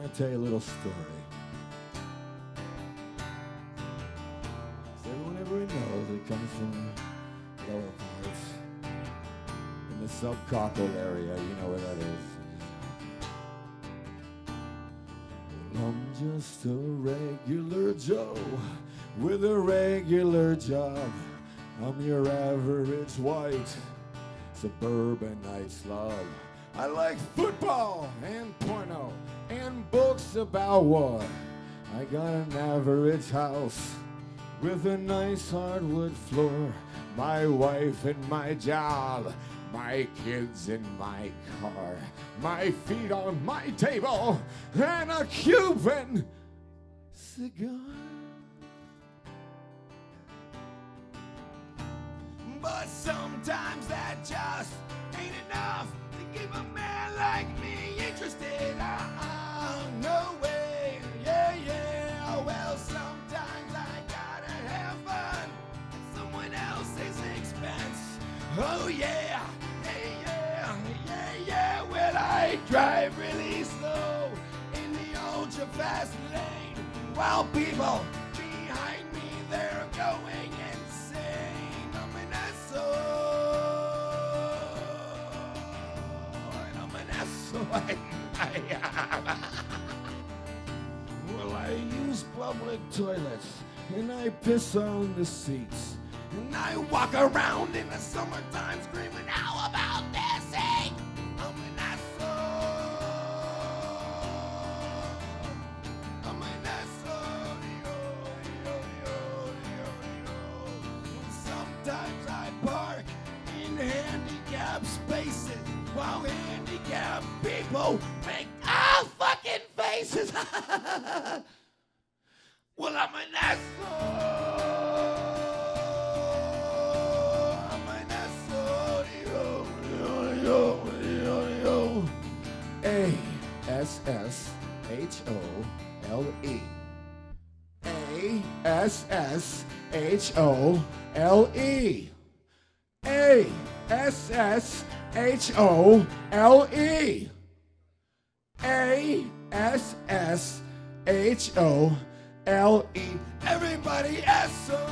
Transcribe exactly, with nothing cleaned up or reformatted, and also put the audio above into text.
want to tell you a little story. Does everyone ever know it comes from lower parts? In the subcockle area, you know where that is. Well, I'm just a regular Joe with a regular job. I'm your average white suburbanite slob. I like football and porno and books about war. I got an average house with a nice hardwood floor. My wife and my job, my kids in my car, my feet on my table, and a Cuban cigar. But sometimes that just ain't enough to keep a man like me interested. Uh-uh, no way, yeah, yeah. Well, sometimes I gotta have fun at someone else's expense. Oh yeah, yeah, yeah, yeah, yeah. Well, I drive really slow in the ultra fast lane, while people behind me, they're going insane. I'm an asshole, and I'm an asshole. Well, I use public toilets, and I piss on the seats, and I walk around in the summertime screaming, how about this heat? I'm an asshole. I'm an asshole. Yo, yo, yo, yo. Sometimes I park in handicapped spaces while handicapped people make all fucking faces. Well, I'm an asshole. I'm an asshole. Yo, yo, yo, yo, yo. A S S H O L E. A S S H O L E. A S S H O L E. A S S H O L E. Everybody S O